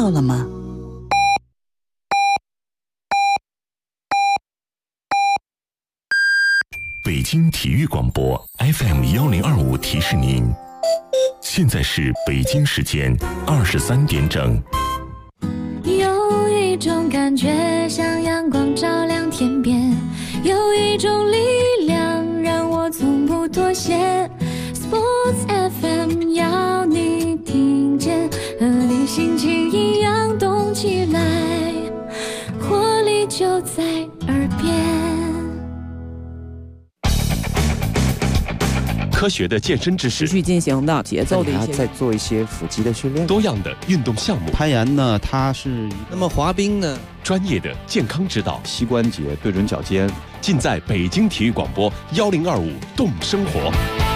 到了吗？ 北京体育广播 FM1025提示您，现在是北京时间23点整。 有一种感觉像阳光照亮天边，有一种力量让我从不妥协。 Sports FM 要你听见，和你心情一样动起来，活力就在耳边。 科学的健身知识， 持续进行的节奏的一些， 再做一些腹肌的训练， 多样的运动项目。 攀岩呢，它是那么滑冰呢， 专业的健康指导， 膝关节对准脚尖， 尽在北京体育广播1025动生活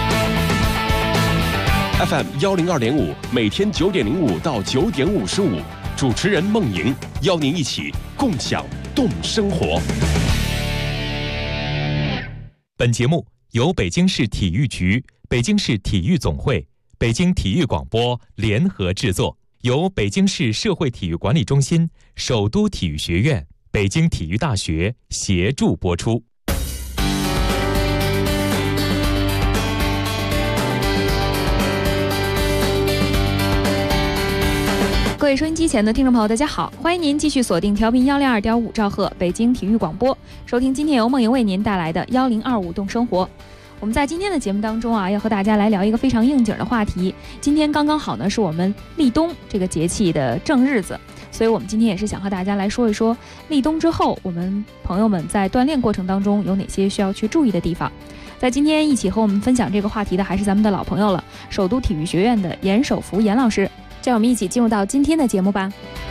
FM 102.5，每天9点05到9点55，主持人孟莹邀您一起共享动生活。 本节目由北京市体育局、北京市体育总会、北京体育广播联合制作，由北京市社会体育管理中心、首都体育学院、北京体育大学协助播出。 各位收音机前的听众朋友，大家好，欢迎您继续锁定调频102.5兆赫北京体育广播，收听今天由梦莹为您带来的1025动生活。我们在今天的节目当中啊，要和大家来聊一个非常应景的话题。今天刚刚好呢，是我们立冬这个节气的正日子，所以我们今天也是想和大家来说一说立冬之后，我们朋友们在锻炼过程当中有哪些需要去注意的地方。在今天一起和我们分享这个话题的还是咱们的老朋友了，首都体育学院的严守福严老师。让我们一起进入到今天的节目吧。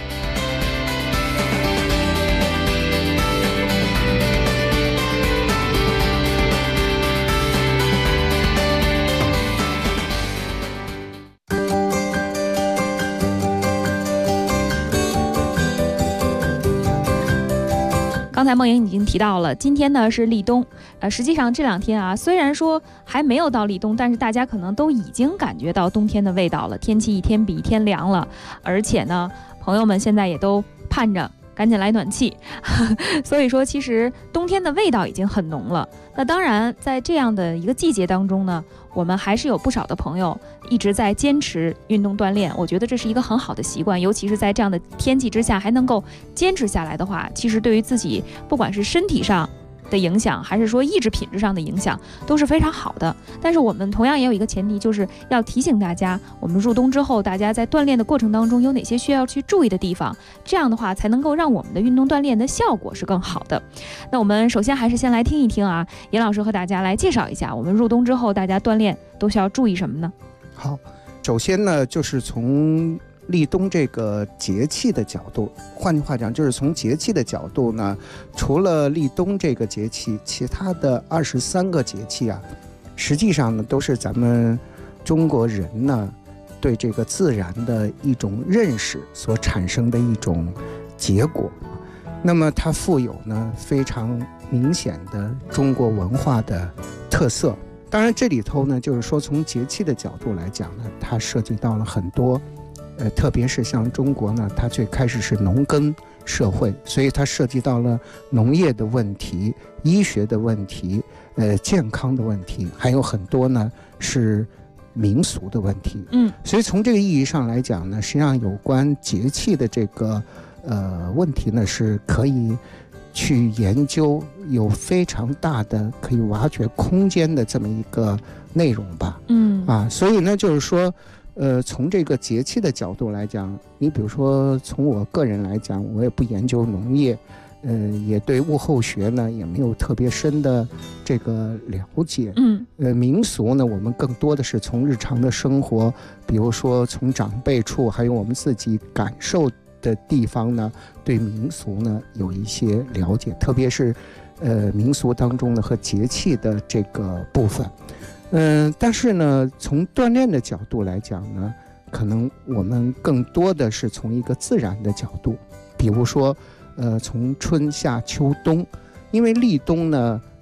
刚才梦莹已经提到了，今天呢是立冬，实际上这两天啊，虽然说还没有到立冬，但是大家可能都已经感觉到冬天的味道了。天气一天比一天凉了，而且呢，朋友们现在也都盼着赶紧来暖气，所以说其实冬天的味道已经很浓了。那当然，在这样的一个季节当中呢，我们还是有不少的朋友一直在坚持运动锻炼，我觉得这是一个很好的习惯，尤其是在这样的天气之下还能够坚持下来的话，其实对于自己不管是身体上的影响，还是说意志品质上的影响，都是非常好的。但是我们同样也有一个前提，就是要提醒大家，我们入冬之后，大家在锻炼的过程当中有哪些需要去注意的地方，这样的话才能够让我们的运动锻炼的效果是更好的。那我们首先还是先来听一听啊，严老师和大家来介绍一下，我们入冬之后大家锻炼都需要注意什么呢？ 好，首先呢，就是从立冬这个节气的角度，换句话讲，就是从节气的角度呢，除了立冬这个节气，其他的23个节气啊，实际上呢都是咱们中国人呢对这个自然的一种认识所产生的一种结果。那么它富有呢非常明显的中国文化的特色。当然这里头呢，就是说从节气的角度来讲呢，它涉及到了很多特别是像中国呢，它最开始是农耕社会，所以它涉及到了农业的问题、医学的问题、健康的问题，还有很多呢是民俗的问题。所以从这个意义上来讲呢，实际上有关节气的这个问题呢，是可以去研究，有非常大的可以挖掘空间的这么一个内容吧。所以呢，就是说。从这个节气的角度来讲，你比如说从我个人来讲，我也不研究农业，也对物候学呢也没有特别深的这个了解。民俗呢，我们更多的是从日常的生活，比如说从长辈处，还有我们自己感受的地方呢，对民俗呢有一些了解，特别是民俗当中呢和节气的这个部分。但是呢，从锻炼的角度来讲呢，可能我们更多的是从一个自然的角度，比如说，从春夏秋冬，因为立冬呢，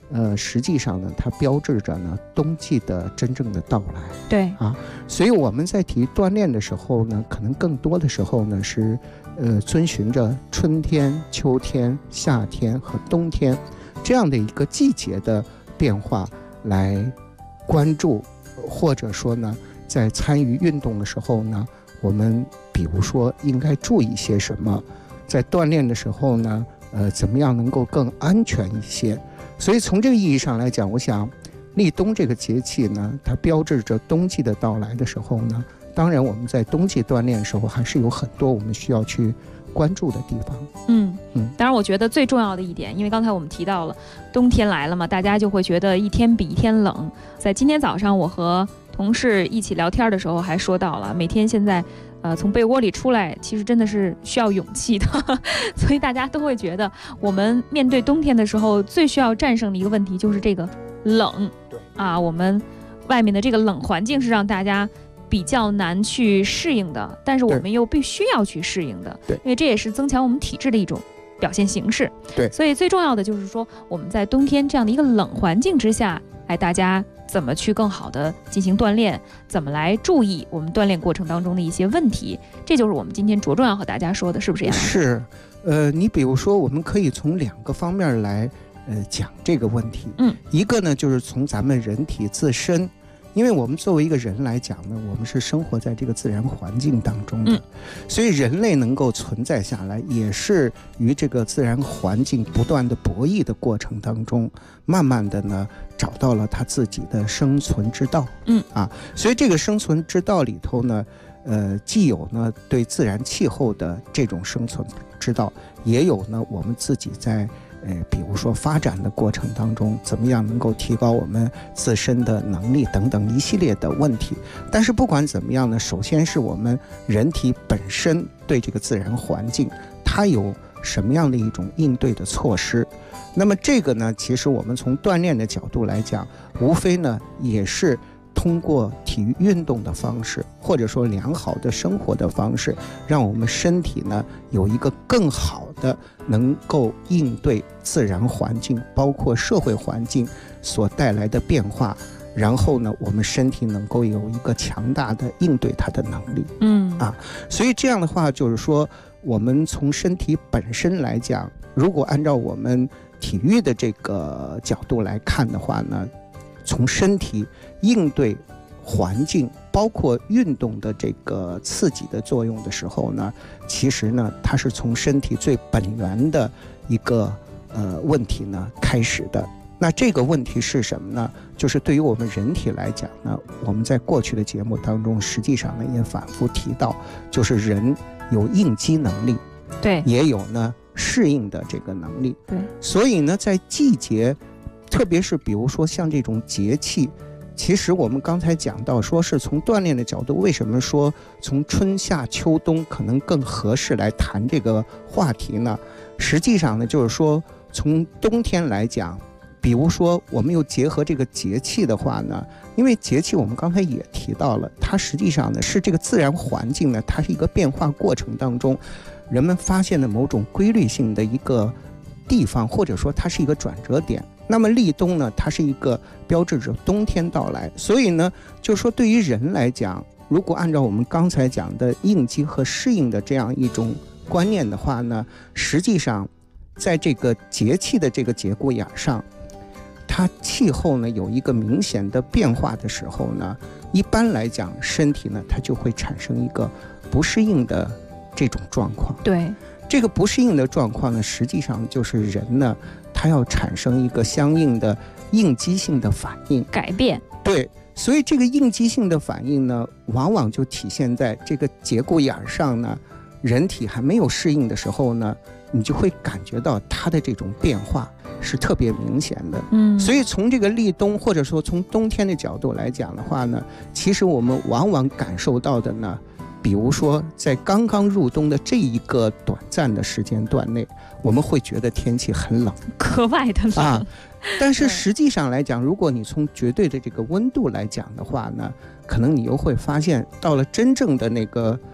实际上呢，它标志着呢冬季的真正的到来。 对啊，所以我们在体育锻炼的时候呢，可能更多的时候呢是，遵循着春天、秋天、夏天和冬天这样的一个季节的变化来关注，或者说呢，在参与运动的时候呢，我们比如说应该注意些什么，在锻炼的时候呢，怎么样能够更安全一些。所以从这个意义上来讲，我想立冬这个节气呢，它标志着冬季的到来的时候呢，当然我们在冬季锻炼的时候还是有很多我们需要去关注的地方。 当然我觉得最重要的一点，因为刚才我们提到了冬天来了嘛，大家就会觉得一天比一天冷。在今天早上我和同事一起聊天的时候还说到了，每天现在从被窝里出来其实真的是需要勇气的所以大家都会觉得我们面对冬天的时候最需要战胜的一个问题就是这个冷。 对啊，我们外面的这个冷环境是让大家比较难去适应的，但是我们又必须要去适应的。 对， 因为这也是增强我们体质的一种表现形式。 对， 所以最重要的就是说我们在冬天这样的一个冷环境之下，大家怎么去更好的进行锻炼，怎么来注意我们锻炼过程当中的一些问题，这就是我们今天着重要和大家说的，是不是？ 是，你比如说我们可以从2个方面来讲这个问题。一个呢就是从咱们人体自身，因为我们作为一个人来讲呢，我们是生活在这个自然环境当中的，所以人类能够存在下来，也是与这个自然环境不断的博弈的过程当中，慢慢的呢找到了他自己的生存之道。所以这个生存之道里头呢，既有呢对自然气候的这种生存之道，也有呢我们自己在比如说发展的过程当中，怎么样能够提高我们自身的能力等等一系列的问题。但是不管怎么样呢，首先是我们人体本身对这个自然环境，它有什么样的一种应对的措施。那么这个呢，其实我们从锻炼的角度来讲，无非呢也是通过体育运动的方式，或者说良好的生活的方式，让我们身体呢有一个更好的能够应对自然环境包括社会环境所带来的变化，然后呢我们身体能够有一个强大的应对它的能力。所以这样的话就是说，我们从身体本身来讲，如果按照我们体育的这个角度来看的话呢，从身体应对环境包括运动的这个刺激的作用的时候呢，其实呢它是从身体最本源的一个问题呢开始的。那这个问题是什么呢？就是对于我们人体来讲呢，我们在过去的节目当中实际上呢也反复提到，就是人有应激能力， 对， 也有呢适应的这个能力。 对， 所以呢在季节，特别是比如说像这种节气，其实我们刚才讲到说是从锻炼的角度，为什么说从春夏秋冬可能更合适来谈这个话题呢？实际上呢就是说从冬天来讲，比如说我们又结合这个节气的话呢，因为节气我们刚才也提到了，它实际上呢是这个自然环境呢，它是一个变化过程当中人们发现的某种规律性的一个地方，或者说它是一个转折点。那么立冬呢，它是一个标志着冬天到来，所以呢就是说对于人来讲，如果按照我们刚才讲的应激和适应的这样一种观念的话呢，实际上在这个节气的这个节骨眼上，它气候呢有一个明显的变化的时候呢，一般来讲身体呢它就会产生一个不适应的这种状况。 对， 这个不适应的状况呢，实际上就是人呢他要产生一个相应的应激性的反应改变。 对，所以这个应激性的反应呢，往往就体现在这个节骨眼上呢，人体还没有适应的时候呢，你就会感觉到它的这种变化是特别明显的。所以从这个立冬或者说从冬天的角度来讲的话呢，其实我们往往感受到的呢，比如说在刚刚入冬的这一个短暂的时间段内，我们会觉得天气很冷， 格外的冷。 但是实际上来讲，如果你从绝对的这个温度来讲的话呢，可能你又会发现到了真正的那个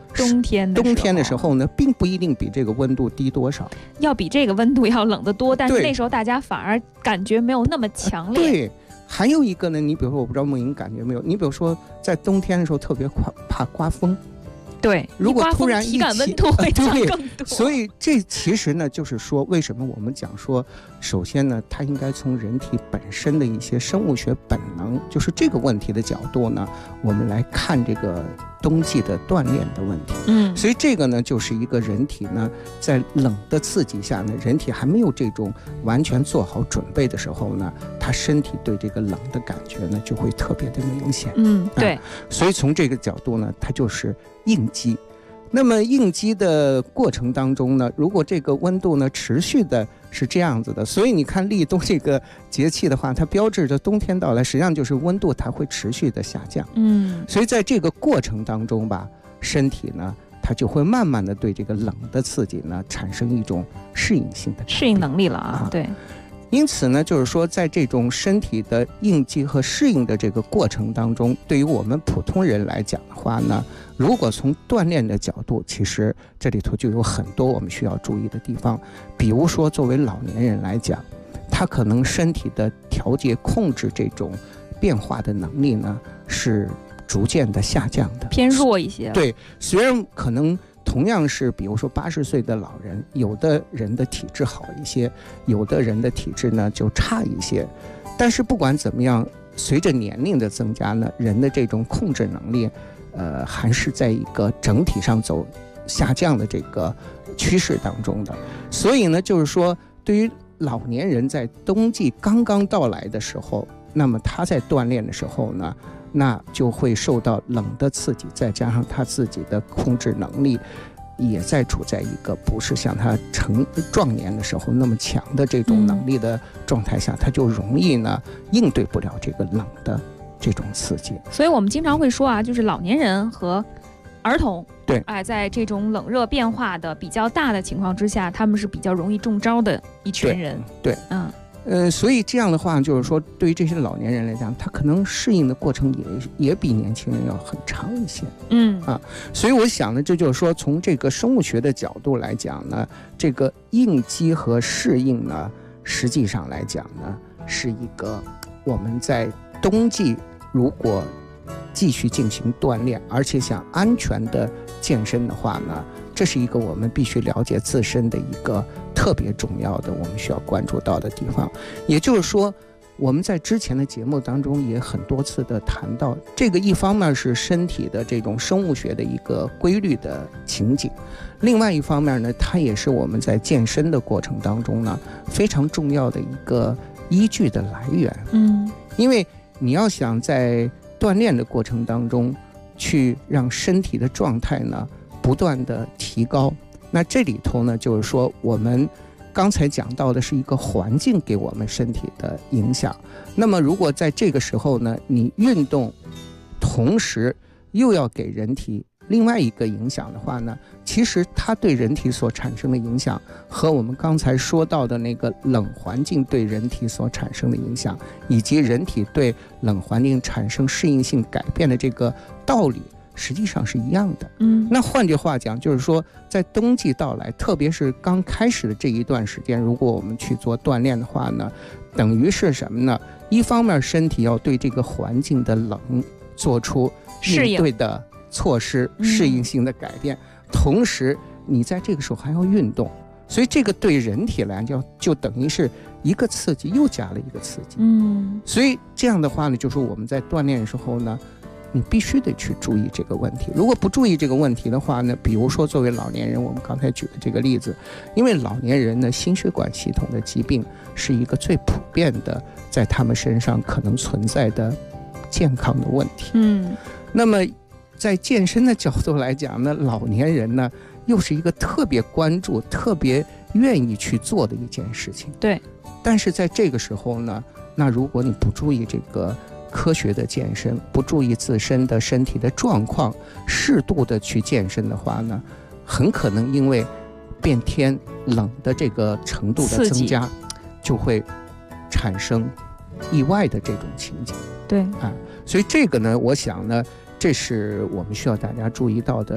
冬天的时候呢，并不一定比这个温度低多少， 要比这个温度要冷得多，但是那时候大家反而感觉没有那么强烈。 对，还有一个呢，你比如说，我不知道梦莹感觉没有，你比如说在冬天的时候特别怕刮风。 对， 如果突然体感温度会降更多， 所以这其实呢，就是说为什么我们讲说，首先呢，它应该从人体本身的一些生物学本能，就是这个问题的角度呢，我们来看这个冬季的锻炼的问题。所以这个呢，就是一个人体呢，在冷的刺激下呢，人体还没有这种完全做好准备的时候呢，他身体对这个冷的感觉呢，就会特别的明显。 对。 所以从这个角度呢，它就是应激。那么应激的过程当中呢，如果这个温度呢持续的是这样子的，所以你看立冬这个节气的话，它标志着冬天到来，实际上就是温度它会持续的下降。所以在这个过程当中吧，身体呢它就会慢慢的对这个冷的刺激呢产生一种适应性的适应能力了啊。对。 因此呢，就是说，在这种身体的应激和适应的这个过程当中，对于我们普通人来讲的话呢，如果从锻炼的角度，其实这里头就有很多我们需要注意的地方。比如说，作为老年人来讲，他可能身体的调节控制这种变化的能力呢，是逐渐的下降的， 偏弱一些。 对，虽然可能同样是比如说80岁的老人，有的人的体质好一些，有的人的体质呢就差一些，但是不管怎么样，随着年龄的增加呢，人的这种控制能力还是在一个整体上走下降的这个趋势当中的。所以呢，就是说对于老年人在冬季刚刚到来的时候，那么他在锻炼的时候呢，那就会受到冷的刺激，再加上他自己的控制能力也在处在一个不是像他成壮年的时候那么强的这种能力的状态下，他就容易呢应对不了这个冷的这种刺激。 所以我们经常会说啊，就是老年人和儿童， 对， 在这种冷热变化的比较大的情况之下，他们是比较容易中招的一群人。 对，所以这样的话，就是说，对于这些老年人来讲，他可能适应的过程也比年轻人要很长一些。所以我想呢，这就是说，从这个生物学的角度来讲呢，这个应激和适应呢，实际上来讲呢，是一个我们在冬季如果继续进行锻炼，而且想安全的健身的话呢，这是一个我们必须了解自身的一个特别重要的我们需要关注到的地方。也就是说，我们在之前的节目当中也很多次的谈到，这个一方面是身体的这种生物学的一个规律的情景，另外一方面呢，它也是我们在健身的过程当中呢非常重要的一个依据的来源。因为你要想在锻炼的过程当中去让身体的状态呢不断的提高，那这里头呢，就是说我们刚才讲到的是一个环境给我们身体的影响。那么如果在这个时候呢，你运动同时又要给人体另外一个影响的话呢，其实它对人体所产生的影响和我们刚才说到的那个冷环境对人体所产生的影响，以及人体对冷环境产生适应性改变的这个道理实际上是一样的。那换句话讲，就是说在冬季到来，特别是刚开始的这一段时间，如果我们去做锻炼的话呢，等于是什么呢？一方面身体要对这个环境的冷做出应对的措施，适应性的改变，同时你在这个时候还要运动，所以这个对人体来讲就等于是一个刺激又加了一个刺激。所以这样的话呢，就是我们在锻炼的时候呢，你必须得去注意这个问题。如果不注意这个问题的话呢，比如说作为老年人，我们刚才举的这个例子，因为老年人呢，心血管系统的疾病是一个最普遍的在他们身上可能存在的健康的问题。那么在健身的角度来讲呢，老年人呢又是一个特别关注、特别愿意去做的一件事情。 对。 但是在这个时候呢，那如果你不注意这个科学的健身，不注意自身的身体的状况，适度的去健身的话呢，很可能因为变天冷的这个程度的增加，就会产生意外的这种情景。 对。 所以这个呢，我想呢，这是我们需要大家注意到的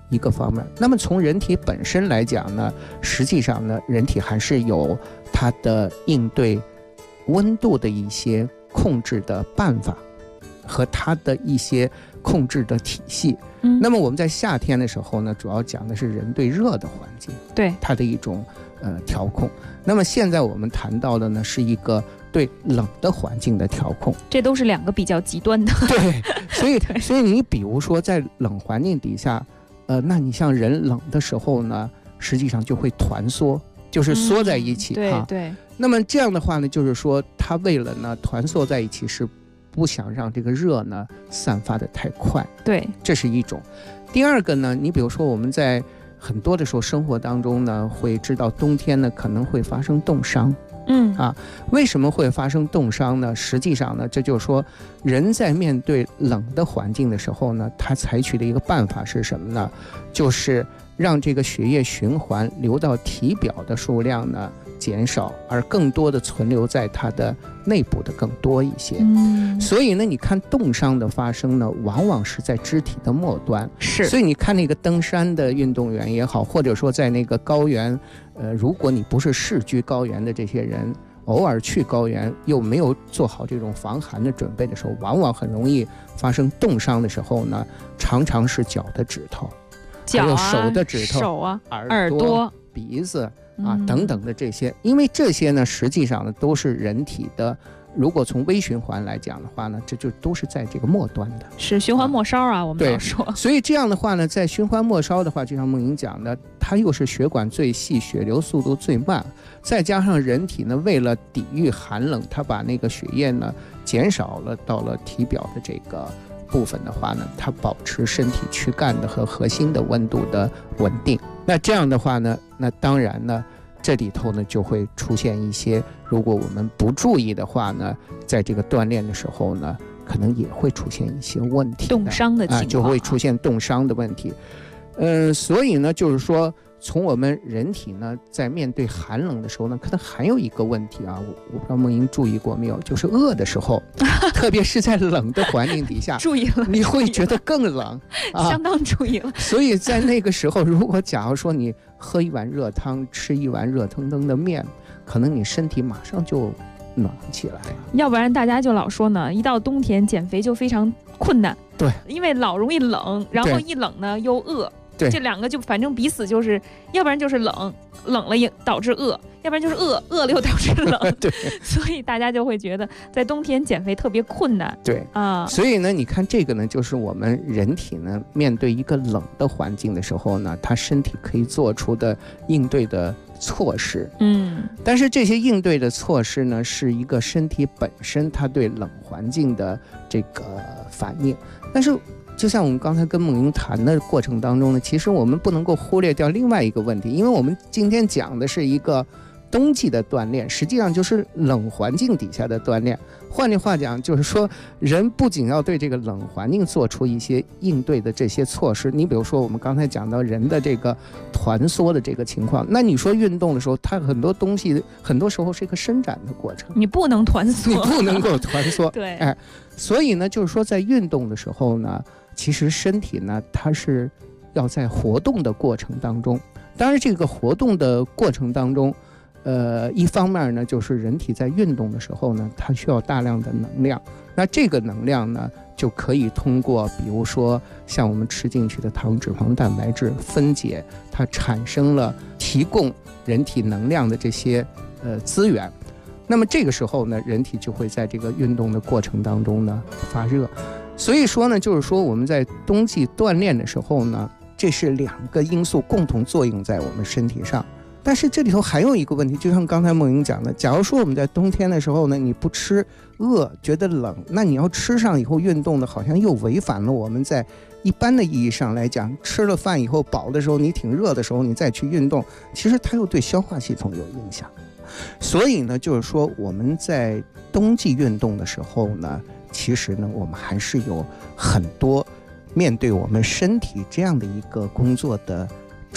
一个方面。那么从人体本身来讲呢，实际上呢，人体还是有它的应对温度的一些控制的办法和它的一些控制的体系。那么我们在夏天的时候呢，主要讲的是人对热的环境， 对它的一种调控。那么现在我们谈到的呢，是一个对冷的环境的调控， 这都是两个比较极端的。 对，所以你比如说在冷环境底下，那你像人冷的时候呢，实际上就会团缩，就是缩在一起。 对。 那么这样的话呢，就是说它为了呢团缩在一起，是不想让这个热呢散发的太快。 对， 这是一种。第二个呢，你比如说我们在很多的时候生活当中呢，会知道冬天呢可能会发生冻伤。为什么会发生冻伤呢？实际上呢，这就是说人在面对冷的环境的时候呢，他采取的一个办法是什么呢？就是让这个血液循环流到体表的数量呢减少，而更多的存留在它的内部的更多一些。所以呢，你看冻伤的发生呢，往往是在肢体的末端。所以你看那个登山的运动员也好，或者说在那个高原，如果你不是世居高原的这些人，偶尔去高原又没有做好这种防寒的准备的时候，往往很容易发生冻伤的时候呢，常常是脚的指头、还有手的指头、 手啊、 耳朵、鼻子等等的这些。因为这些呢，实际上呢都是人体的，如果从微循环来讲的话呢，这就都是在这个末端的， 是循环末梢啊，我们要说。 所以这样的话呢，在循环末梢的话，就像梦莹讲的，它又是血管最细，血流速度最慢，再加上人体呢为了抵御寒冷，它把那个血液呢减少了到了体表的这个部分的话呢，它保持身体躯干的和核心的温度的稳定。那这样的话呢，那当然呢，这里头呢就会出现一些，如果我们不注意的话呢，在这个锻炼的时候呢，可能也会出现一些问题， 冻伤的情况， 就会出现冻伤的问题。所以呢，就是说，从我们人体呢，在面对寒冷的时候呢，可能还有一个问题啊，我不知道梦莹注意过没有，就是饿的时候，特别是在冷的环境底下， 注意了， 你会觉得更冷， 相当注意了。 所以在那个时候，如果假如说你喝一碗热汤，吃一碗热腾腾的面，可能你身体马上就暖起来了。 要不然大家就老说呢，一到冬天减肥就非常困难。 对， 因为老容易冷，然后一冷呢又饿。 对， 这两个就反正彼此就是，要不然就是冷了也导致饿，要不然就是饿了又导致冷。 对， 所以大家就会觉得在冬天减肥特别困难。 对啊，所以呢，你看这个呢，就是我们人体呢面对一个冷的环境的时候呢，它身体可以做出的应对的措施。但是这些应对的措施呢，是一个身体本身它对冷环境的这个反应。但是就像我们刚才跟梦莹谈的过程当中呢，其实我们不能够忽略掉另外一个问题，因为我们今天讲的是一个冬季的锻炼，实际上就是冷环境底下的锻炼。换句话讲，就是说人不仅要对这个冷环境做出一些应对的这些措施，你比如说我们刚才讲到人的这个团缩的这个情况，那你说运动的时候，它很多东西很多时候是一个伸展的过程， 你不能团缩， 你不能够团缩。 对， 所以呢，就是说在运动的时候呢，其实身体呢，它是要在活动的过程当中，当然这个活动的过程当中，一方面呢，就是人体在运动的时候呢，它需要大量的能量，那这个能量呢，就可以通过比如说像我们吃进去的糖、脂肪、蛋白质分解，它产生了提供人体能量的这些资源。那么这个时候呢，人体就会在这个运动的过程当中呢发热。所以说呢，就是说我们在冬季锻炼的时候呢，这是两个因素共同作用在我们身体上。但是这里头还有一个问题，就像刚才梦莹讲的，假如说我们在冬天的时候呢，你不吃饿，觉得冷，那你要吃上以后运动的，好像又违反了我们在一般的意义上来讲，吃了饭以后饱的时候，你挺热的时候，你再去运动，其实它又对消化系统有影响。所以呢，就是说我们在冬季运动的时候呢，其实呢，我们还是有很多面对我们身体这样的一个工作的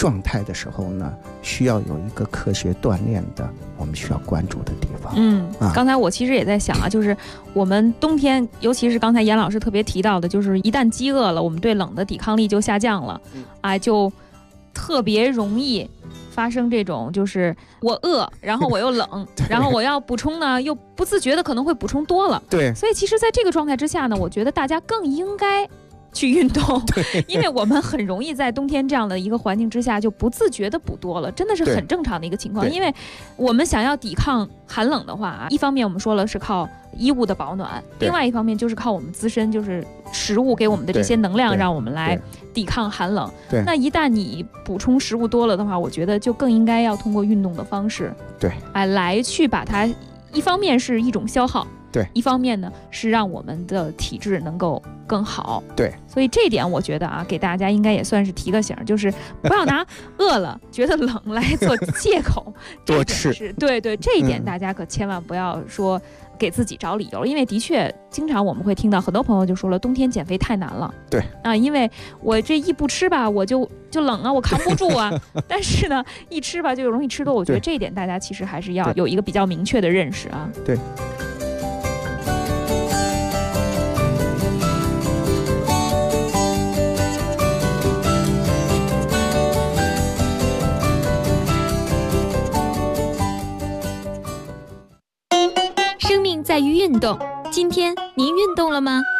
状态的时候呢，需要有一个科学锻炼的，我们需要关注的地方。 刚才我其实也在想啊，就是我们冬天，尤其是刚才严老师特别提到的，就是一旦饥饿了，我们对冷的抵抗力就下降了，就特别容易发生这种，就是我饿，然后我又冷，然后我要补充呢，又不自觉的可能会补充多了。 对， 所以其实在这个状态之下呢，我觉得大家更应该去运动，因为我们很容易在冬天这样的一个环境之下就不自觉的补多了，真的是很正常的一个情况。因为我们想要抵抗寒冷的话，一方面我们说了是靠衣物的保暖，另外一方面就是靠我们自身，就是食物给我们的这些能量，让我们来抵抗寒冷。那一旦你补充食物多了的话，我觉得就更应该要通过运动的方式，来去把它，一方面是一种消耗，一方面呢是让我们的体质能够更好。所以这一点我觉得啊，给大家应该也算是提个醒，就是不要拿饿了觉得冷来做借口多吃。 对，这一点大家可千万不要说给自己找理由，因为的确经常我们会听到很多朋友就说了，冬天减肥太难了。因为我这一不吃吧，我就冷啊，我扛不住啊。但是呢，一吃吧就容易吃多。我觉得这一点大家其实还是要有一个比较明确的认识啊。 生命在于运动，今天您运动了吗？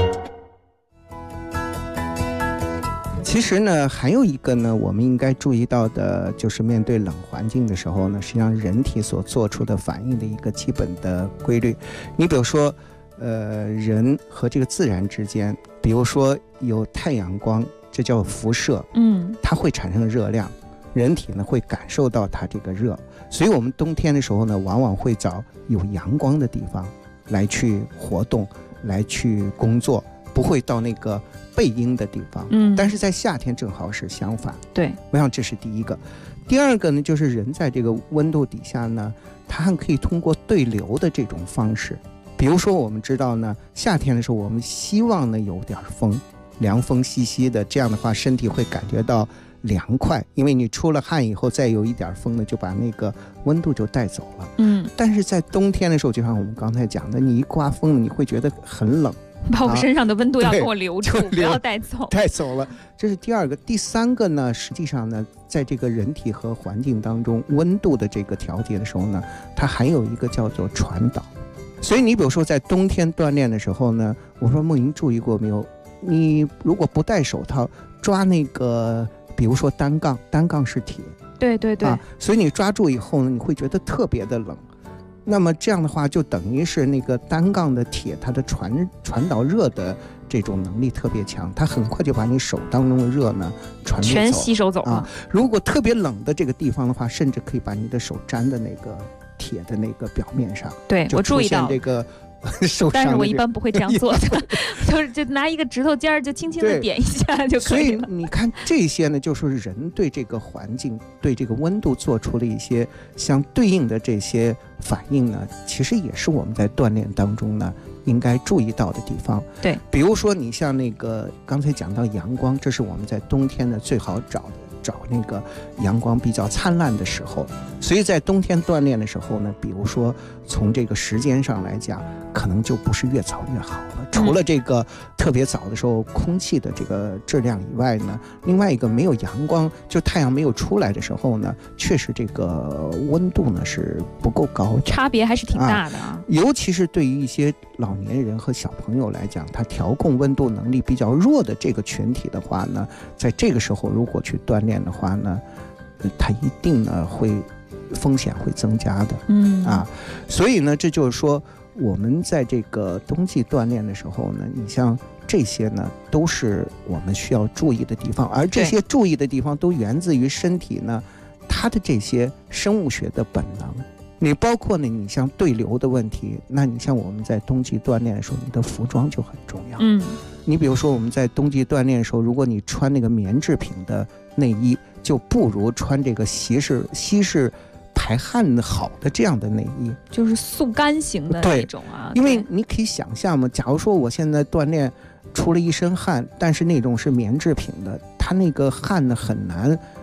其实呢，还有一个呢，我们应该注意到的，就是面对冷环境的时候呢，实际上人体所做出的反应的一个基本的规律。你比如说，人和这个自然之间，比如说有太阳光，这叫辐射，它会产生热量，人体呢会感受到它这个热，所以我们冬天的时候呢，往往会找有阳光的地方来去活动，来去工作，不会到那个背阴的地方。但是在夏天正好是相反。我想这是第一个。第二个呢，就是人在这个温度底下呢，它还可以通过对流的这种方式，比如说我们知道呢，夏天的时候我们希望呢有点风，凉风习习的，这样的话身体会感觉到凉快，因为你出了汗以后再有一点风呢，就把那个温度就带走了。但是在冬天的时候，就像我们刚才讲的，你一刮风你会觉得很冷， 把我身上的温度要给我留住，不要带走了。这是第二个。第三个呢，实际上呢，在这个人体和环境当中温度的这个调节的时候呢，它还有一个叫做传导。所以你比如说在冬天锻炼的时候呢，我说梦莹注意过没有，你如果不戴手套抓那个，比如说单杠是铁， 对所以你抓住以后呢，你会觉得特别的冷。那么这样的话，就等于是那个单杠的铁，它的传导热的这种能力特别强，它很快就把你手当中的热呢全吸收走了。 如果特别冷的这个地方的话，甚至可以把你的手粘的那个铁的那个表面上。 我注意到这个受伤， 但是我一般不会这样做的，就拿一个指头尖儿就轻轻的点一下就可以了。 所以你看这些呢，就是人对这个环境、对这个温度做出了一些相对应的这些反应呢，其实也是我们在锻炼当中呢应该注意到的地方。比如说你像那个刚才讲到阳光，这是我们在冬天呢最好找那个阳光比较灿烂的时候，所以在冬天锻炼的时候呢，比如说从这个时间上来讲，可能就不是越早越好了。除了这个特别早的时候空气的这个质量以外呢，另外一个没有阳光，就太阳没有出来的时候呢，确实这个温度呢是不够高的， 差别还是挺大的尤其是对于一些老年人和小朋友来讲，他调控温度能力比较弱的这个群体的话呢，在这个时候如果去锻炼的话呢，他一定呢会风险会增加的。所以呢，这就是说我们在这个冬季锻炼的时候呢，你像这些呢都是我们需要注意的地方，而这些注意的地方都源自于身体呢它的这些生物学的本能。你包括呢，你像对流的问题，那你像我们在冬季锻炼的时候，你的服装就很重要。你比如说我们在冬季锻炼的时候，如果你穿那个棉制品的内衣，就不如穿这个稀释排汗好的这样的内衣， 就是速干型的那种因为你可以想象嘛，假如说我现在锻炼出了一身汗，但是那种是棉制品的，它那个汗呢很难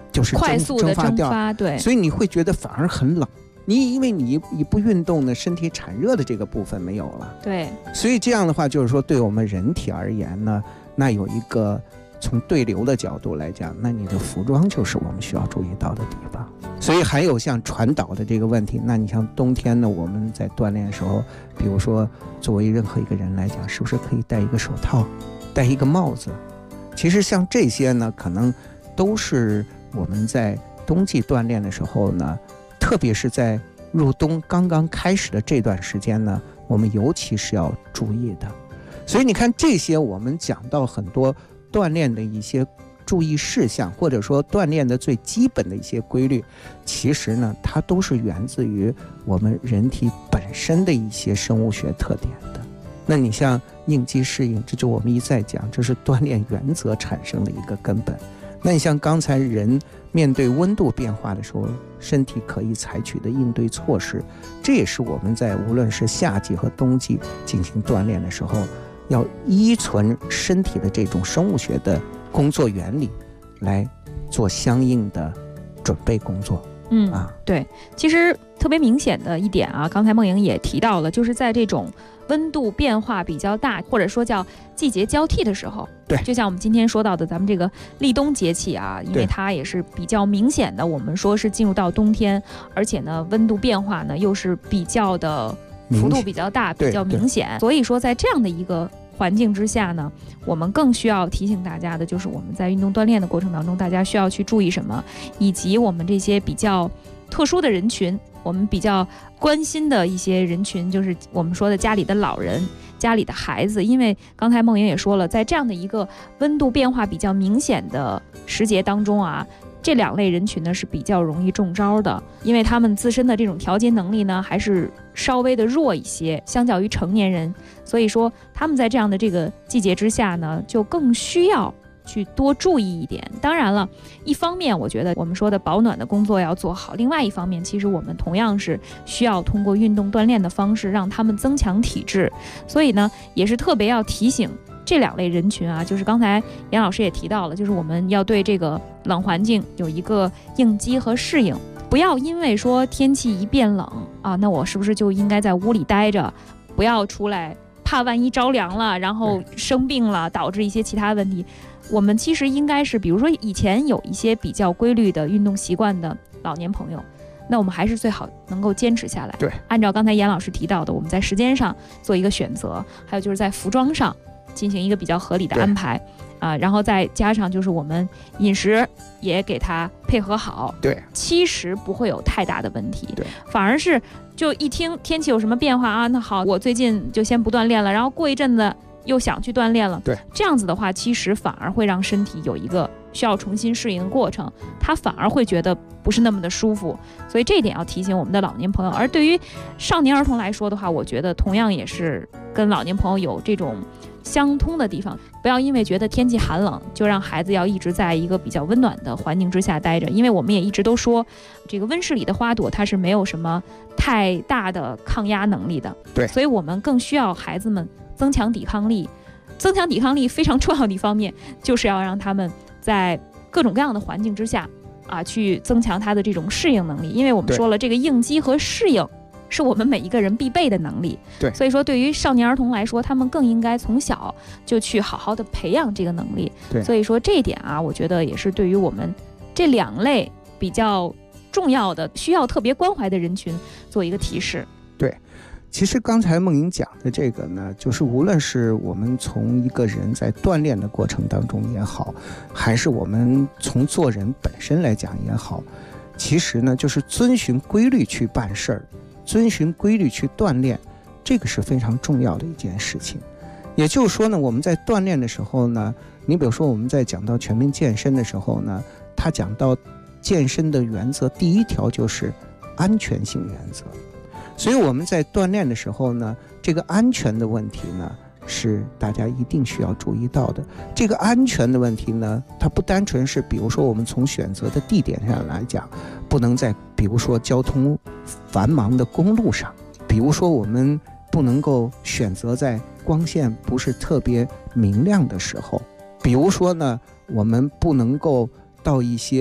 就是快速的蒸掉， 发，对， 所以你会觉得反而很冷。因为你不运动呢，身体产热的这个部分没有了， 对， 所以这样的话就是说，对我们人体而言呢，那有一个从对流的角度来讲，那你的服装就是我们需要注意到的地方。所以还有像传导的这个问题，那你像冬天呢，我们在锻炼的时候，比如说作为任何一个人来讲，是不是可以戴一个手套，戴一个帽子？其实像这些呢，可能都是我们在冬季锻炼的时候呢，特别是在入冬刚刚开始的这段时间呢，我们尤其是要注意的。所以你看，这些我们讲到很多锻炼的一些注意事项，或者说锻炼的最基本的一些规律，其实呢，它都是源自于我们人体本身的一些生物学特点的。那你像应激适应，这就我们一再讲，这是锻炼原则产生的一个根本。那你像刚才人面对温度变化的时候，身体可以采取的应对措施，这也是我们在无论是夏季和冬季进行锻炼的时候，要依存身体的这种生物学的工作原理来做相应的准备工作。 对，其实特别明显的一点啊，刚才梦莹也提到了，就是在这种温度变化比较大，或者说叫季节交替的时候， 对， 就像我们今天说到的咱们这个立冬节气啊，因为它也是比较明显的，我们说是进入到冬天，而且呢温度变化呢又是比较的幅度比较大，比较明显，所以说在这样的一个环境之下呢，我们更需要提醒大家的就是我们在运动锻炼的过程当中，大家需要去注意什么，以及我们这些比较特殊的人群，我们比较关心的一些人群，就是我们说的家里的老人、家里的孩子。因为刚才梦莹也说了，在这样的一个温度变化比较明显的时节当中啊，这两类人群呢是比较容易中招的，因为他们自身的这种调节能力呢还是稍微的弱一些，相较于成年人，所以说他们在这样的这个季节之下呢，就更需要去多注意一点。当然了，一方面我觉得我们说的保暖的工作要做好，另外一方面其实我们同样是需要通过运动锻炼的方式让他们增强体质，所以呢也是特别要提醒这两类人群啊，就是刚才严老师也提到了，就是我们要对这个冷环境有一个应激和适应，不要因为说天气一变冷啊，那我是不是就应该在屋里待着，不要出来，怕万一着凉了，然后生病了，导致一些其他问题。我们其实应该是，比如说以前有一些比较规律的运动习惯的老年朋友，那我们还是最好能够坚持下来。 对， 按照刚才严老师提到的，我们在时间上做一个选择，还有就是在服装上进行一个比较合理的安排啊，然后再加上就是我们饮食也给它配合好， 对， 其实不会有太大的问题。 对， 反而是就一听天气有什么变化啊，那好，我最近就先不锻炼了，然后过一阵子又想去锻炼了， 对， 这样子的话，其实反而会让身体有一个需要重新适应的过程，他反而会觉得不是那么的舒服，所以这一点要提醒我们的老年朋友。而对于少年儿童来说的话，我觉得同样也是跟老年朋友有这种相通的地方，不要因为觉得天气寒冷就让孩子要一直在一个比较温暖的环境之下待着，因为我们也一直都说这个温室里的花朵它是没有什么太大的抗压能力的， 对， 所以我们更需要孩子们增强抵抗力。增强抵抗力非常重要的一方面就是要让他们在各种各样的环境之下啊，去增强他的这种适应能力，因为我们说了，这个应激和适应是我们每一个人必备的能力。 对， 所以说对于少年儿童来说，他们更应该从小就去好好的培养这个能力。 对， 所以说这一点啊，我觉得也是对于我们这两类比较重要的需要特别关怀的人群做一个提示。 对，其实刚才梦莹讲的这个呢，就是无论是我们从一个人在锻炼的过程当中也好，还是我们从做人本身来讲也好，其实呢就是遵循规律去办事儿，遵循规律去锻炼，这个是非常重要的一件事情。也就是说呢，我们在锻炼的时候呢，你比如说我们在讲到全民健身的时候呢，他讲到健身的原则，第一条就是安全性原则。所以我们在锻炼的时候呢，这个安全的问题呢是大家一定需要注意到的。这个安全的问题呢，它不单纯是比如说我们从选择的地点上来讲，不能在比如说交通繁忙的公路上，比如说我们不能够选择在光线不是特别明亮的时候，比如说呢，我们不能够到一些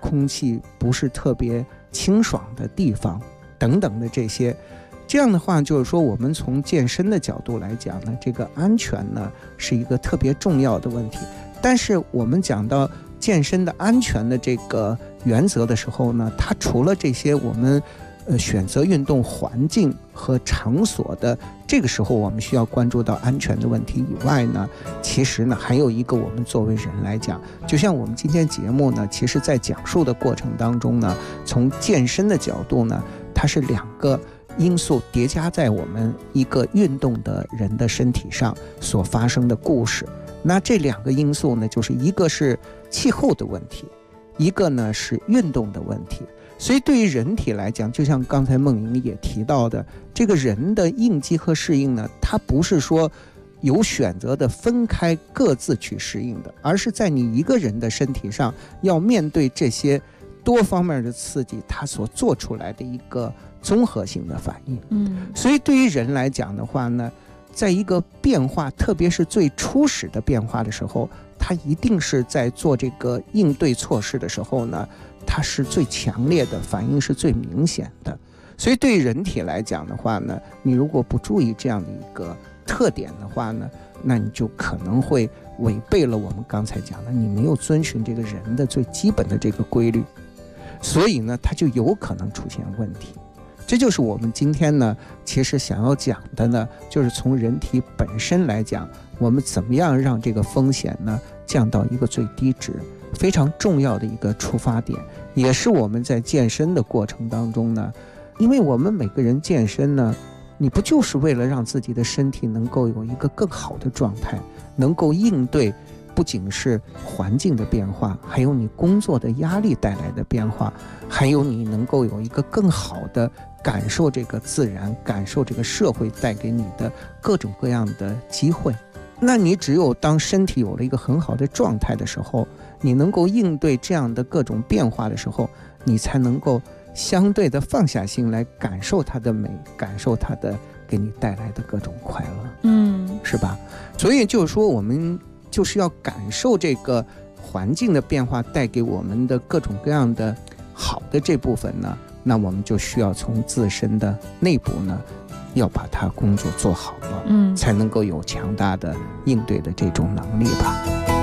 空气不是特别清爽的地方等等的这些。这样的话就是说，我们从健身的角度来讲呢，这个安全呢是一个特别重要的问题。但是我们讲到健身的安全的这个原则的时候呢，它除了这些我们选择运动环境和场所的这个时候我们需要关注到安全的问题以外呢，其实呢还有一个我们作为人来讲，就像我们今天节目呢，其实在讲述的过程当中呢，从健身的角度呢，它是2个因素叠加在我们一个运动的人的身体上所发生的故事。那这2个因素呢，就是一个是气候的问题，一个呢是运动的问题。所以对于人体来讲，就像刚才梦莹也提到的，这个人的应激和适应呢，它不是说有选择的分开各自去适应的，而是在你一个人的身体上要面对这些多方面的刺激，它所做出来的一个综合性的反应。所以对于人来讲的话呢，在一个变化，特别是最初始的变化的时候，它一定是在做这个应对措施的时候呢，它是最强烈的，反应是最明显的。所以对于人体来讲的话呢，你如果不注意这样的一个特点的话呢，那你就可能会违背了我们刚才讲的，你没有遵循这个人的最基本的这个规律，所以呢，它就有可能出现问题。这就是我们今天呢，其实想要讲的呢，就是从人体本身来讲，我们怎么样让这个风险呢降到一个最低值，非常重要的一个出发点，也是我们在健身的过程当中呢，因为我们每个人健身呢，你不就是为了让自己的身体能够有一个更好的状态，能够应对不仅是环境的变化，还有你工作的压力带来的变化，还有你能够有一个更好的感受这个自然，感受这个社会带给你的各种各样的机会。那你只有当身体有了一个很好的状态的时候，你能够应对这样的各种变化的时候，你才能够相对的放下心来感受它的美，感受它的给你带来的各种快乐，是吧？所以就是说，我们就是要感受这个环境的变化带给我们的各种各样的好的这部分呢，那我们就需要从自身的内部呢，要把它工作做好了，才能够有强大的应对的这种能力吧。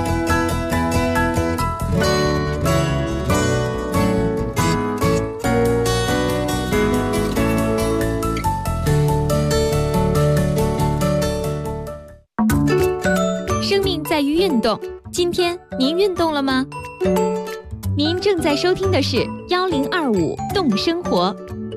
生命在于运动，今天您运动了吗？您正在收听的是1025动生活。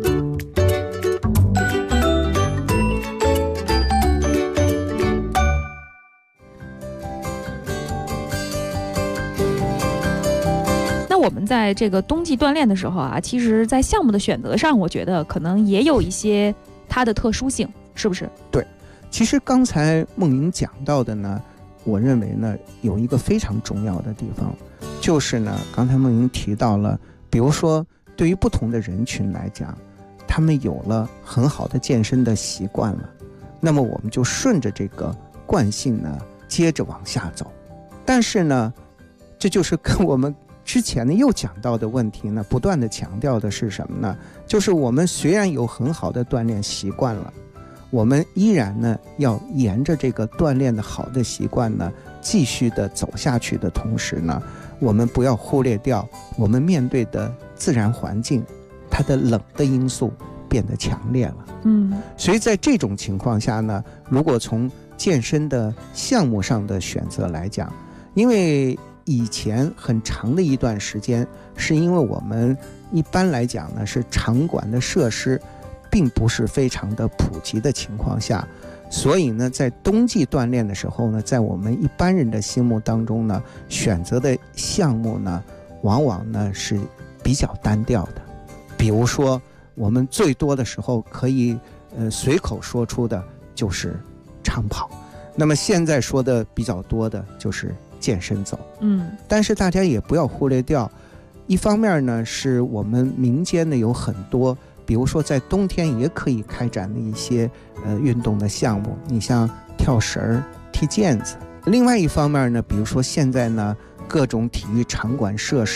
那我们在这个冬季锻炼的时候啊，其实在项目的选择上，我觉得可能也有一些它的特殊性，是不是？ 对，其实刚才梦莹讲到的呢，我认为呢有一个非常重要的地方，就是呢刚才梦莹提到了，比如说对于不同的人群来讲，他们有了很好的健身的习惯了，那么我们就顺着这个惯性呢接着往下走。但是呢，这就是跟我们之前呢又讲到的问题呢，不断的强调的是什么呢？就是我们虽然有很好的锻炼习惯了，我们依然呢要沿着这个锻炼的好的习惯呢继续的走下去的同时呢，我们不要忽略掉我们面对的自然环境，它的冷的因素变得强烈了。所以在这种情况下呢，如果从健身的项目上的选择来讲，因为以前很长的一段时间，是因为我们一般来讲呢是场馆的设施并不是非常的普及的情况下，所以呢在冬季锻炼的时候呢，在我们一般人的心目当中呢，选择的项目呢往往呢是比较单调的。比如说我们最多的时候可以随口说出的就是长跑，那么现在说的比较多的就是健身走。但是大家也不要忽略掉，一方面呢是我们民间呢有很多，比如说在冬天也可以开展的一些运动的项目，你像跳绳、踢毽子。另外一方面呢，比如说现在呢各种体育场馆设施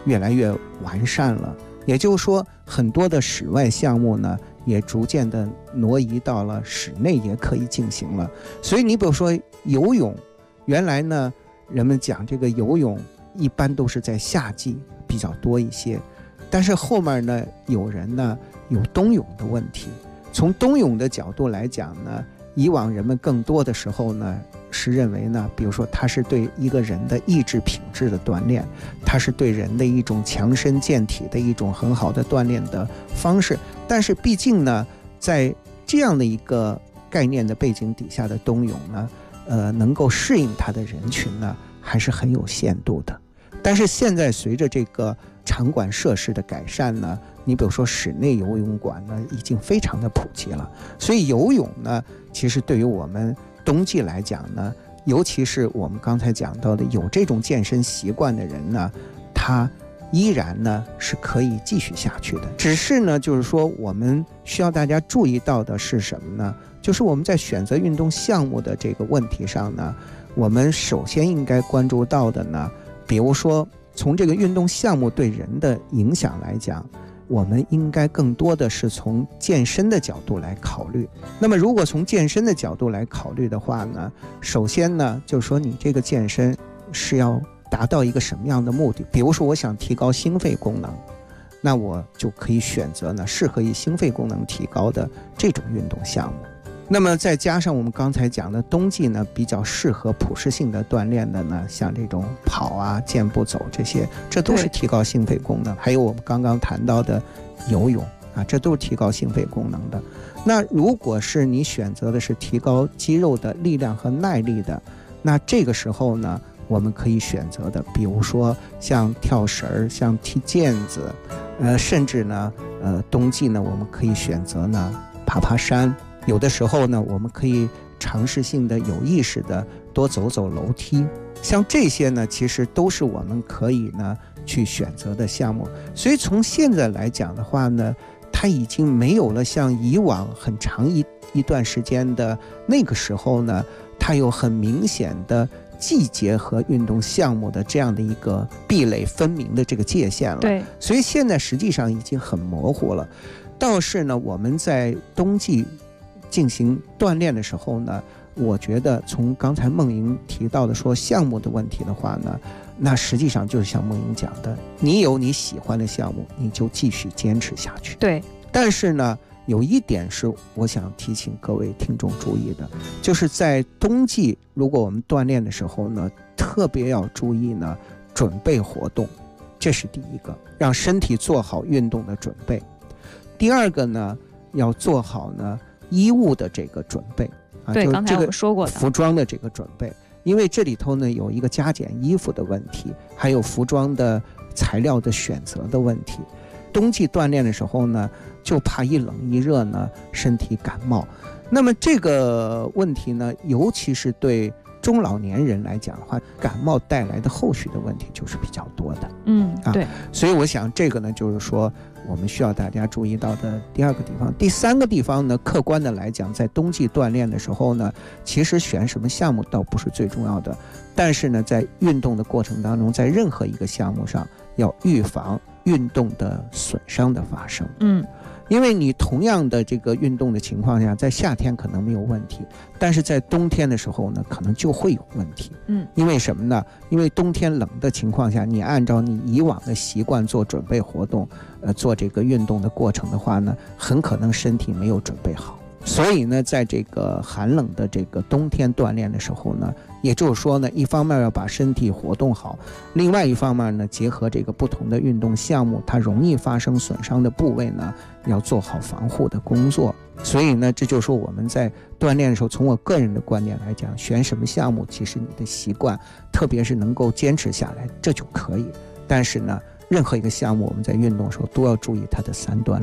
越来越完善了。也就是说，很多的室外项目呢，也逐渐的挪移到了室内也可以进行了。所以你比如说游泳，原来呢，人们讲这个游泳一般都是在夏季比较多一些，但是后面呢，有人呢有冬泳的问题。从冬泳的角度来讲呢，以往人们更多的时候呢，是认为呢，比如说它是对一个人的意志品质的锻炼，它是对人的一种强身健体的一种很好的锻炼的方式。但是毕竟呢，在这样的一个概念的背景底下的冬泳呢，能够适应它的人群呢，还是很有限度的。但是现在随着这个场馆设施的改善呢，你比如说室内游泳馆呢，已经非常的普及了。所以游泳呢，其实对于我们冬季来讲呢，尤其是我们刚才讲到的有这种健身习惯的人呢，他依然呢是可以继续下去的。只是呢，就是说我们需要大家注意到的是什么呢？就是我们在选择运动项目的这个问题上呢，我们首先应该关注到的呢，比如说从这个运动项目对人的影响来讲，我们应该更多的是从健身的角度来考虑。那么如果从健身的角度来考虑的话呢，首先呢，就是说你这个健身是要达到一个什么样的目的？比如说我想提高心肺功能，那我就可以选择呢适合于心肺功能提高的这种运动项目。那么再加上我们刚才讲的冬季呢，比较适合普适性的锻炼的呢，像这种跑啊、健步走这些，这都是提高心肺功能。还有我们刚刚谈到的游泳啊，这都是提高心肺功能的。那如果是你选择的是提高肌肉的力量和耐力的，那这个时候呢，我们可以选择的，比如说像跳绳、像踢毽子，甚至呢，冬季呢，我们可以选择呢爬爬山。有的时候呢，我们可以尝试性的、有意识的多走走楼梯，像这些呢，其实都是我们可以呢去选择的项目。所以从现在来讲的话呢，它已经没有了像以往很长一段时间的那个时候呢，它有很明显的季节和运动项目的这样的一个壁垒分明的这个界限了。 对， 所以现在实际上已经很模糊了。倒是呢，我们在冬季进行锻炼的时候呢，我觉得从刚才梦莹提到的说项目的问题的话呢，那实际上就是像梦莹讲的，你有你喜欢的项目，你就继续坚持下去。 对， 但是呢，有一点是我想提醒各位听众注意的，就是在冬季如果我们锻炼的时候呢，特别要注意呢准备活动，这是第一个，让身体做好运动的准备。第二个呢，要做好呢衣物的这个准备啊， 对， 就是这个说过的服装的这个准备，因为这里头呢有一个加减衣服的问题，还有服装的材料的选择的问题。冬季锻炼的时候呢，就怕一冷一热呢身体感冒。那么这个问题呢，尤其是对中老年人来讲的话，感冒带来的后续的问题就是比较多的。 对， 所以我想这个呢，就是说我们需要大家注意到的第二个地方。第三个地方呢，客观的来讲，在冬季锻炼的时候呢，其实选什么项目倒不是最重要的，但是呢，在运动的过程当中，在任何一个项目上要预防运动的损伤的发生。因为你同样的这个运动的情况下，在夏天可能没有问题，但是在冬天的时候呢，可能就会有问题。因为什么呢？因为冬天冷的情况下，你按照你以往的习惯做准备活动，做这个运动的过程的话呢，很可能身体没有准备好。所以呢，在这个寒冷的这个冬天锻炼的时候呢，也就是说呢，一方面要把身体活动好，另外一方面呢，结合这个不同的运动项目，它容易发生损伤的部位呢，要做好防护的工作。所以呢，这就是说我们在锻炼的时候，从我个人的观点来讲，选什么项目，其实你的习惯，特别是能够坚持下来，这就可以。但是呢，任何一个项目，我们在运动的时候都要注意它的三段论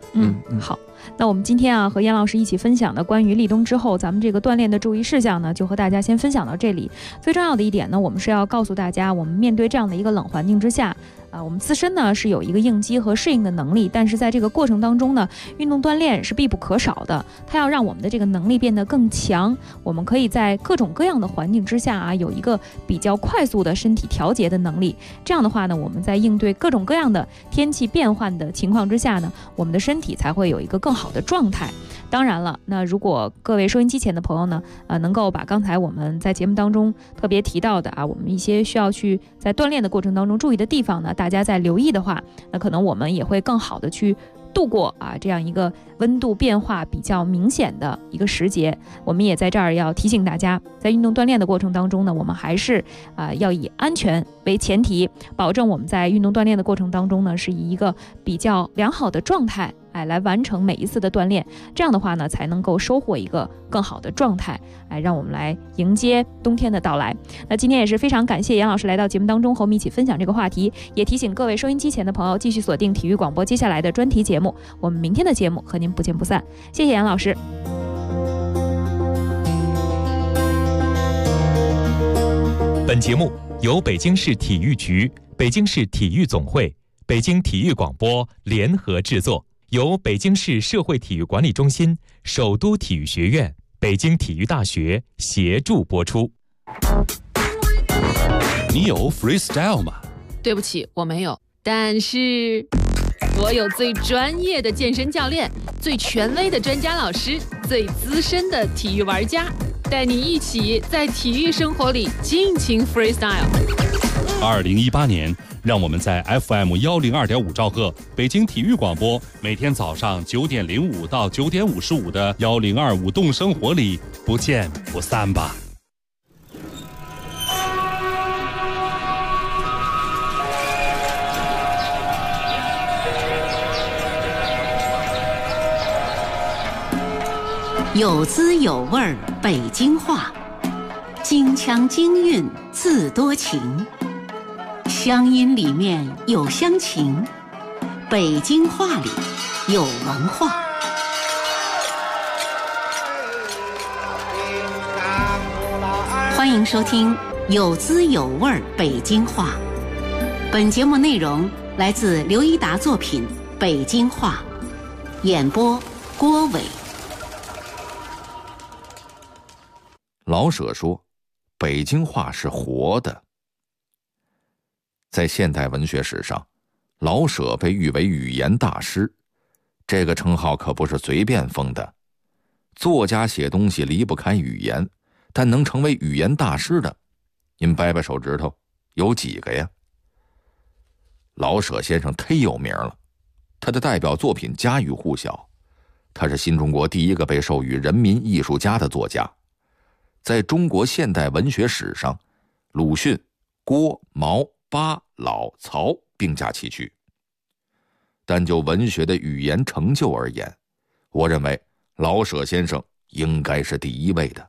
好。那我们今天和严老师一起分享的关于立冬之后咱们这个锻炼的注意事项呢，就和大家先分享到这里。最重要的一点呢，我们是要告诉大家，我们面对这样的一个冷环境之下，我们自身呢是有一个应激和适应的能力，但是在这个过程当中呢，运动锻炼是必不可少的。它要让我们的这个能力变得更强，我们可以在各种各样的环境之下有一个比较快速的身体调节的能力。这样的话呢，我们在应对各种各样的天气变换的情况之下呢，我们的身体才会有一个更好的状态。当然了，那如果各位收音机前的朋友呢，能够把刚才我们在节目当中特别提到的我们一些需要去在锻炼的过程当中注意的地方呢，大家在留意的话，那可能我们也会更好的去度过这样一个温度变化比较明显的一个时节。我们也在这儿要提醒大家，在运动锻炼的过程当中呢，我们还是要以安全为前提，保证我们在运动锻炼的过程当中呢，是以一个比较良好的状态来完成每一次的锻炼。这样的话呢，才能够收获一个更好的状态，让我们来迎接冬天的到来。那今天也是非常感谢严老师来到节目当中和我们一起分享这个话题，也提醒各位收音机前的朋友继续锁定体育广播接下来的专题节目，我们明天的节目和您不见不散。谢谢严老师。 本节目由北京市体育局、北京市体育总会、北京体育广播联合制作，由北京市社会体育管理中心、首都体育学院、北京体育大学协助播出。 你有 freestyle 吗？ 对不起，我没有，但是我有最专业的健身教练，最权威的专家老师，最资深的体育玩家，带你一起在体育生活里尽情 freestyle。 2018年，让我们在 FM 102.5兆赫北京体育广播，每天早上9点05到9点55的1025动生活里不见不散吧。 有滋有味儿北京话，京腔京韵自多情，乡音里面有乡情，北京话里有文化。欢迎收听有滋有味儿北京话。本节目内容来自刘一达作品《北京话》，演播郭伟。 老舍说，北京话是活的。在现代文学史上，老舍被誉为语言大师，这个称号可不是随便封的。作家写东西离不开语言，但能成为语言大师的，您掰掰手指头，有几个呀？老舍先生忒有名了，他的代表作品家喻户晓，他是新中国第一个被授予人民艺术家的作家。在中国现代文学史上，鲁迅、郭、毛、巴、老、曹并驾齐驱。但就文学的语言成就而言，我认为老舍先生应该是第一位的。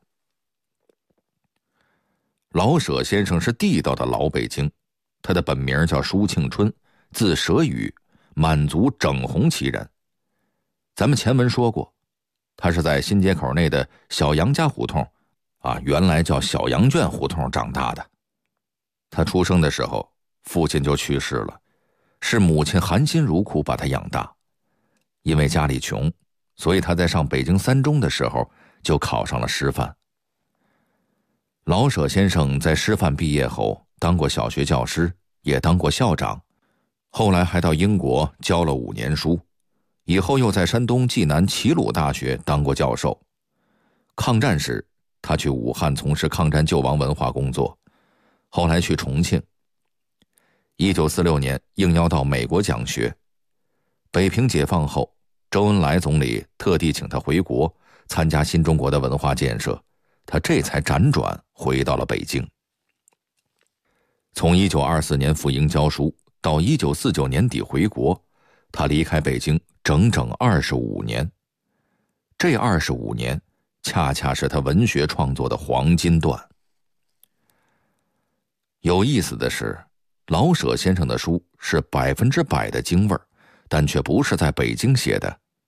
老舍先生是地道的老北京，他的本名叫舒庆春，字舍宇，满族整红旗人。咱们前文说过，他是在新街口内的小杨家胡同原来叫小羊圈胡同长大的。他出生的时候，父亲就去世了，是母亲含辛茹苦把他养大。因为家里穷，所以他在上北京三中的时候就考上了师范。老舍先生在师范毕业后当过小学教师，也当过校长，后来还到英国教了5年书，以后又在山东济南齐鲁大学当过教授。抗战时他去武汉从事抗战救亡文化工作，后来去重庆。1946年应邀到美国讲学。北平解放后，周恩来总理特地请他回国参加新中国的文化建设，他这才辗转回到了北京。从1924年赴英教书到1949年底回国，他离开北京整整25年。这25年恰恰是他文学创作的黄金段。有意思的是，老舍先生的书是100%的京味儿，但却不是在北京写的，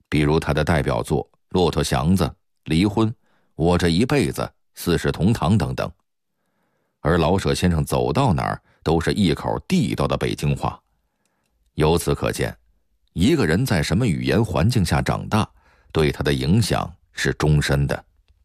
比如他的代表作《骆驼祥子》《离婚》《我这一辈子》《四世同堂》等等。而老舍先生走到哪儿都是一口地道的北京话。由此可见，一个人在什么语言环境下长大，对他的影响是终身的。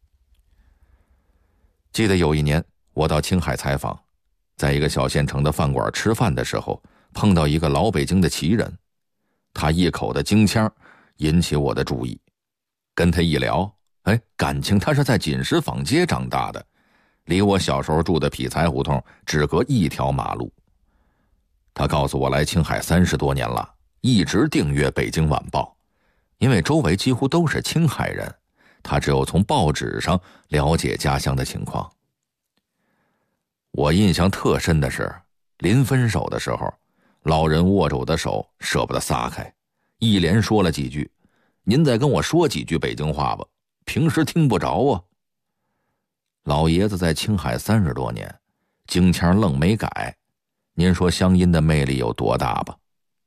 记得有一年我到青海采访，在一个小县城的饭馆吃饭的时候，碰到一个老北京的奇人，他一口的京腔引起我的注意。跟他一聊，感情他是在锦石坊街长大的，离我小时候住的匹才胡同只隔一条马路。他告诉我来青海30多年了，一直订阅《北京晚报》，因为周围几乎都是青海人，他只有从报纸上了解家乡的情况。我印象特深的是，临分手的时候，老人握着我的手舍不得撒开，一连说了几句：“您再跟我说几句北京话吧，平时听不着啊。”老爷子在青海30多年，京腔愣没改，您说乡音的魅力有多大吧？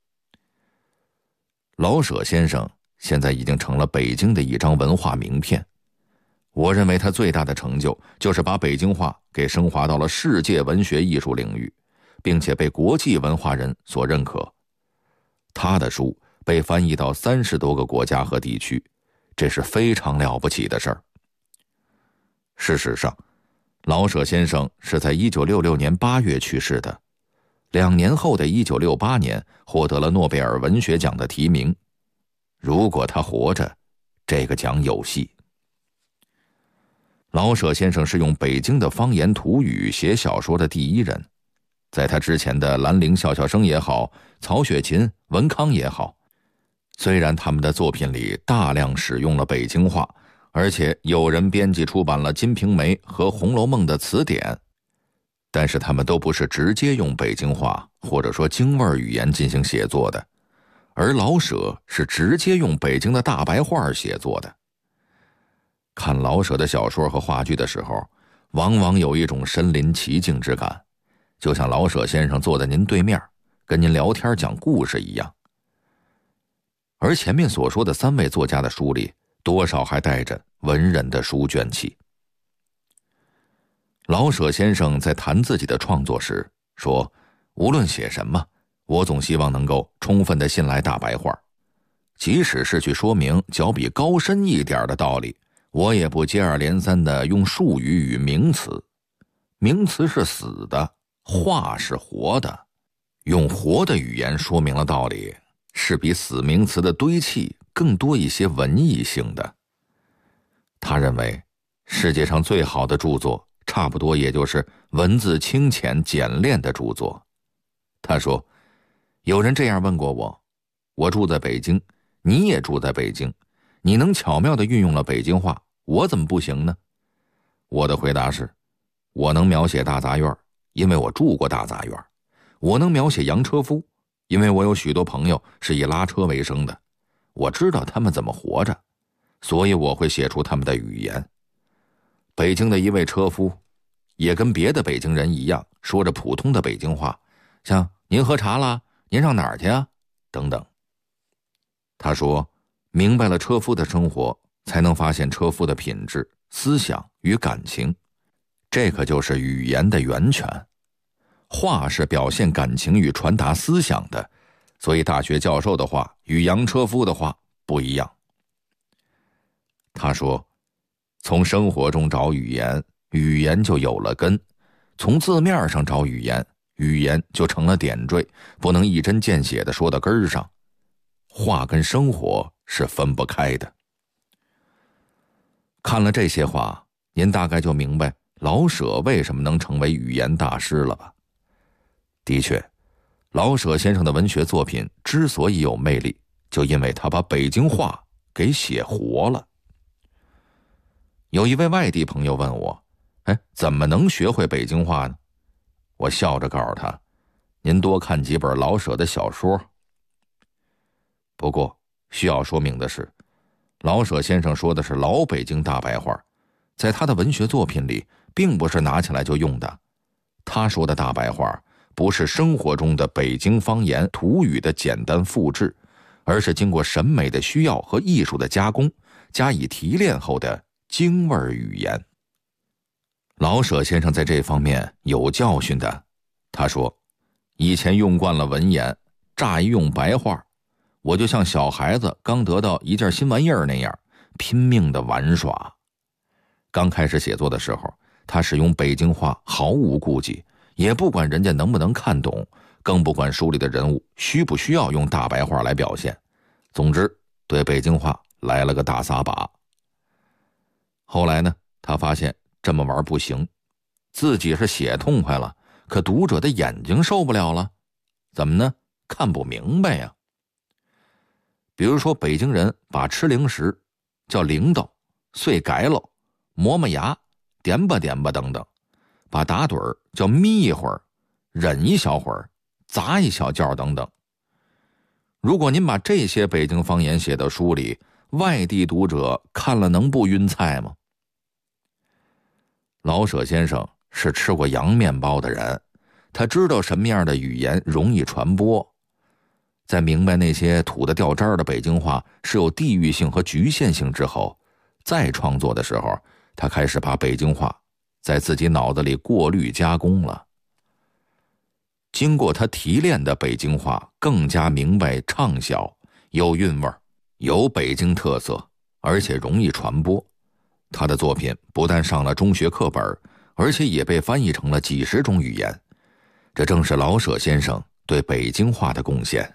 老舍先生现在已经成了北京的一张文化名片。我认为他最大的成就就是把北京话给升华到了世界文学艺术领域，并且被国际文化人所认可。他的书被翻译到30多个国家和地区，这是非常了不起的事儿。事实上，老舍先生是在1966年8月去世的，2年后的1968年获得了诺贝尔文学奖的提名。如果他活着，这个奖有戏。老舍先生是用北京的方言土语写小说的第一人，在他之前的兰陵笑笑生也好，曹雪芹、文康也好，虽然他们的作品里大量使用了北京话，而且有人编辑出版了《金瓶梅》和《红楼梦》的词典，但是他们都不是直接用北京话或者说京味语言进行写作的，而老舍是直接用北京的大白话写作的。看老舍的小说和话剧的时候，往往有一种身临其境之感，就像老舍先生坐在您对面，跟您聊天讲故事一样。而前面所说的3位作家的书里，多少还带着文人的书卷气。老舍先生在谈自己的创作时说，无论写什么，我总希望能够充分地信赖大白话，即使是去说明较比高深一点的道理，我也不接二连三地用术语与名词。名词是死的，话是活的，用活的语言说明了道理，是比死名词的堆砌更多一些文艺性的。他认为，世界上最好的著作，差不多也就是文字清浅简练的著作。他说，有人这样问过我，我住在北京，你也住在北京，你能巧妙地运用了北京话，我怎么不行呢？我的回答是，我能描写大杂院，因为我住过大杂院；我能描写洋车夫，因为我有许多朋友是以拉车为生的，我知道他们怎么活着，所以我会写出他们的语言。北京的一位车夫也跟别的北京人一样，说着普通的北京话，像您喝茶啦，您上哪儿去啊等等。他说，明白了车夫的生活，才能发现车夫的品质、思想与感情，这可就是语言的源泉。话是表现感情与传达思想的，所以大学教授的话与洋车夫的话不一样。他说，从生活中找语言，语言就有了根；从字面上找语言，语言就成了点缀，不能一针见血地说到根儿上。话跟生活是分不开的。看了这些话，您大概就明白老舍为什么能成为语言大师了吧？的确，老舍先生的文学作品之所以有魅力，就因为他把北京话给写活了。有一位外地朋友问我，怎么能学会北京话呢？我笑着告诉他，您多看几本老舍的小说。不过需要说明的是，老舍先生说的是老北京大白话，在他的文学作品里并不是拿起来就用的。他说的大白话不是生活中的北京方言土语的简单复制， 而是经过审美的需要和艺术的加工，加以提炼后的京味语言。老舍先生在这方面有教训的，他说，以前用惯了文言，乍一用白话，我就像小孩子刚得到一件新玩意儿那样，拼命的玩耍。刚开始写作的时候，他使用北京话毫无顾忌，也不管人家能不能看懂，更不管书里的人物需不需要用大白话来表现。总之，对北京话来了个大撒把。后来呢，他发现这么玩不行，自己是写痛快了，可读者的眼睛受不了了。怎么呢？看不明白呀。比如说，北京人把吃零食叫零豆、碎改喽、磨磨牙、点吧点吧等等，把打盹儿叫眯一会儿、忍一小会儿、砸一小觉等等。如果您把这些北京方言写到书里，外地读者看了能不晕菜吗？老舍先生是吃过洋面包的人，他知道什么样的语言容易传播。在明白那些土得掉渣的北京话是有地域性和局限性之后，再创作的时候，他开始把北京话在自己脑子里过滤加工了。经过他提炼的北京话更加明白畅销，有韵味，有北京特色，而且容易传播。他的作品不但上了中学课本，而且也被翻译成了几十种语言。这正是老舍先生对北京话的贡献。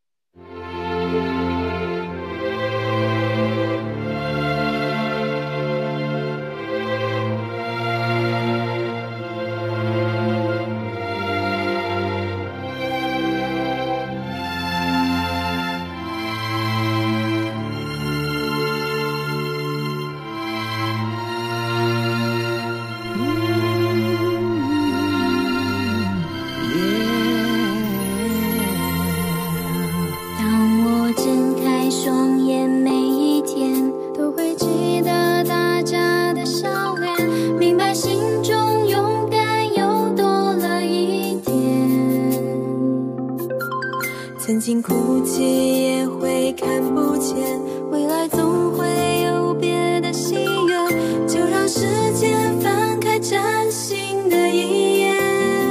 曾经哭泣也会看不见，未来总会有别的喜悦，就让时间翻开崭新的一页。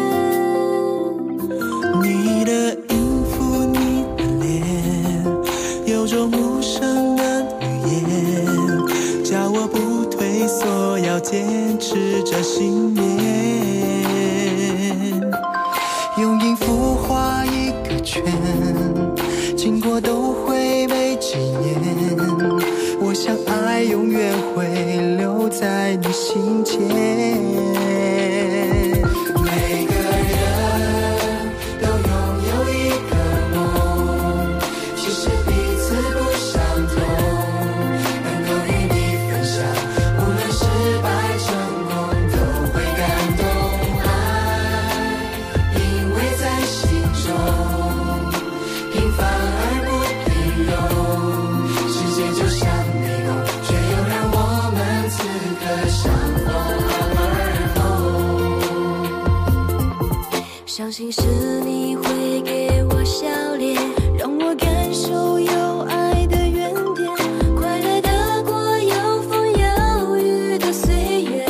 你的音符，你的脸，有种无声的语言，叫我不退缩，要坚持着信念。用音符画一个圈，经过都会被纪念。我想爱永远会留在你心间。每个人都拥有一个梦，其实彼此不相同，能够与你分享，无论失败成功都会感动。爱因为在心中平凡而不平庸，世界就像迷宫，却又让我们此刻相逢而后。 相信是你会给我笑脸，让我感受有爱的原点，快乐的过有风有雨的岁月。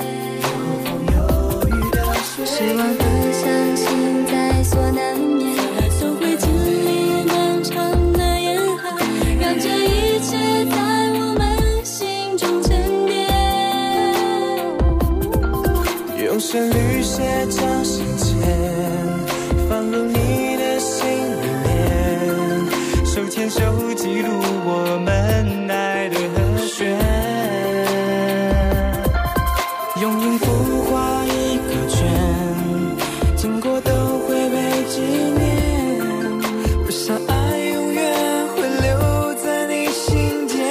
失望和伤心在所难免，都会经历漫长的严寒，让这一切在我们心中沉淀。 用旋律写张信笺，放入你的心里面，手牵手记录我们爱的和弦。用音符画一个圈，经过都会被纪念。我想爱永远会留在你心间。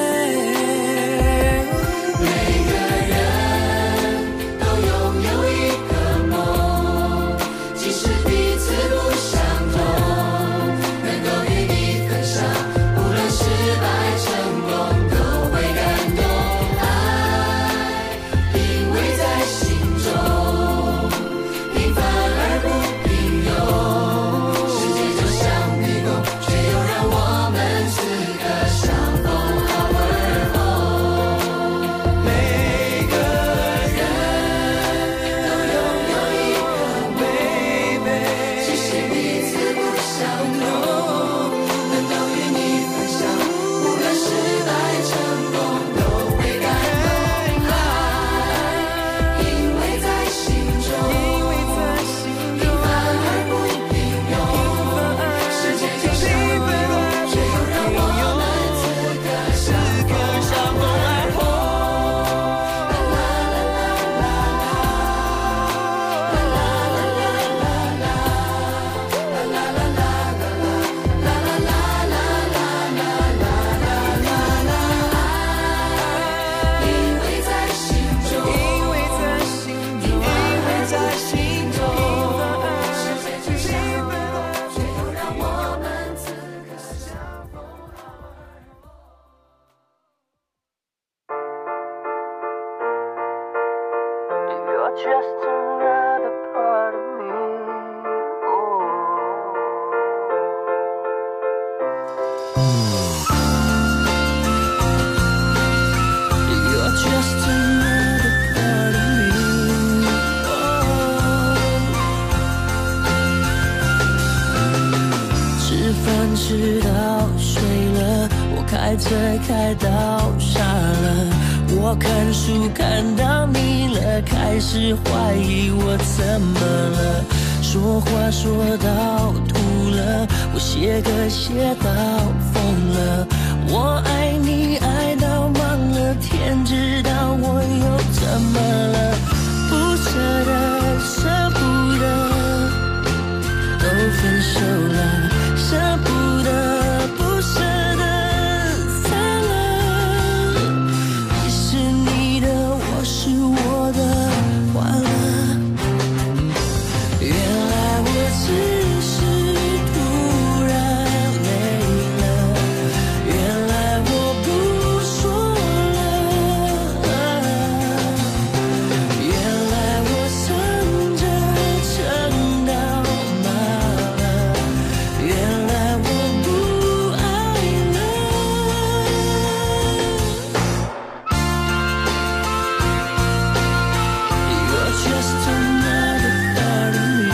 每个人都拥有一个梦，即使彼此不相同，能够与你分享，无论失败 just another part of me. You're just another part of me.吃饭吃到睡了，我开车开到傻了，我看书看到腻了，开始怀疑我怎么了，说话说到吐了，我写歌写到疯了，我爱你爱到忘了，天知道我又怎么了，不舍得舍不得，都分手了，舍不得不舍得散了，你是你的，我是我的，完了，原来我只是突然累了，原来我不说了，原来我撑着撑到麻了，原来我不爱了。You're just another part of me.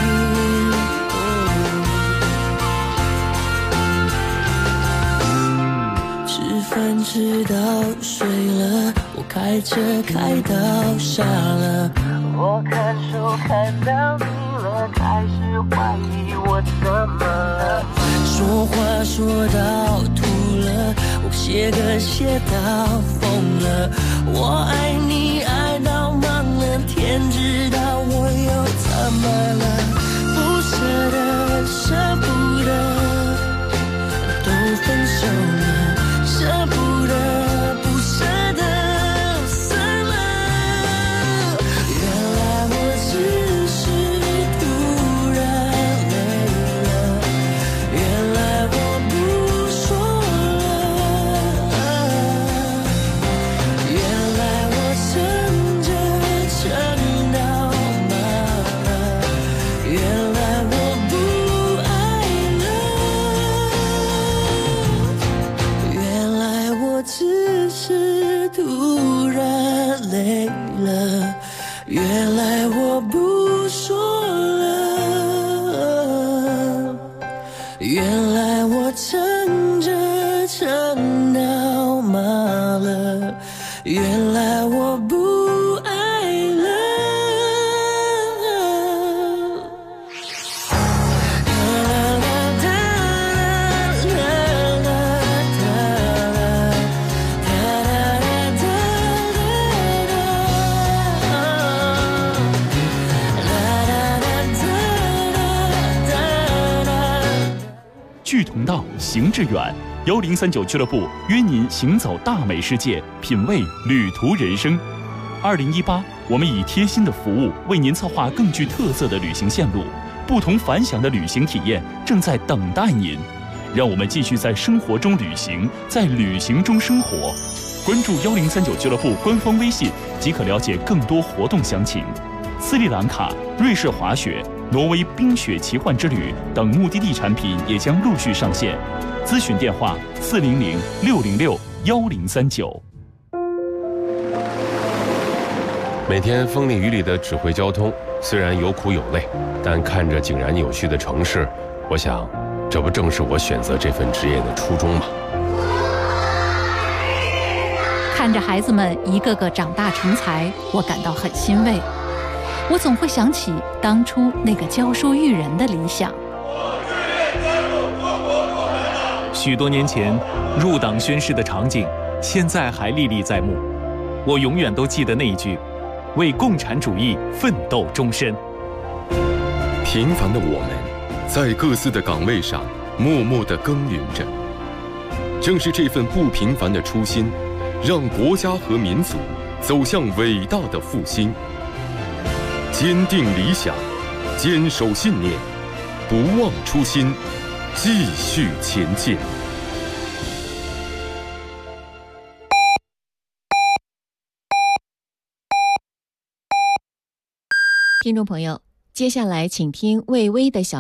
吃饭吃到睡了，我开车开到傻了，我看书看到腻了，开始怀疑我怎么了，说话说到吐了，我写歌写到疯了，我爱你爱到忘了，天知道我又怎么了，不舍得舍不得，都分手了，舍不得不舍得散了，原来我只是突然累了，原来我不说了，原来我撑着撑到麻了，原来我不爱了，原来我只是突然累了，原来我不说了，原来我撑着撑到麻了，原来我不爱了。 志同道，行致远。1039俱乐部约您行走大美世界，品味旅途人生。2018，我们以贴心的服务为您策划更具特色的旅行线路，不同凡响的旅行体验正在等待您。让我们继续在生活中旅行，在旅行中生活。关注1039俱乐部官方微信即可了解更多活动详情。斯里兰卡、瑞士滑雪、挪威冰雪奇幻之旅等目的地产品也将陆续上线。咨询电话400-606-1039。 每天风里雨里的指挥交通，虽然有苦有累，但看着井然有序的城市，我想，这不正是我选择这份职业的初衷吗？ 看着孩子们一个个长大成才，我感到很欣慰。我总会想起当初那个教书育人的理想。 许多年前入党宣誓的场景，现在还历历在目。我永远都记得那一句：为共产主义奋斗终身。 平凡的我们，在各自的岗位上默默地耕耘着。正是这份不平凡的初心，让国家和民族走向伟大的复兴。坚定理想，坚守信念，不忘初心，继续前进。 听众朋友，接下来请听魏巍的小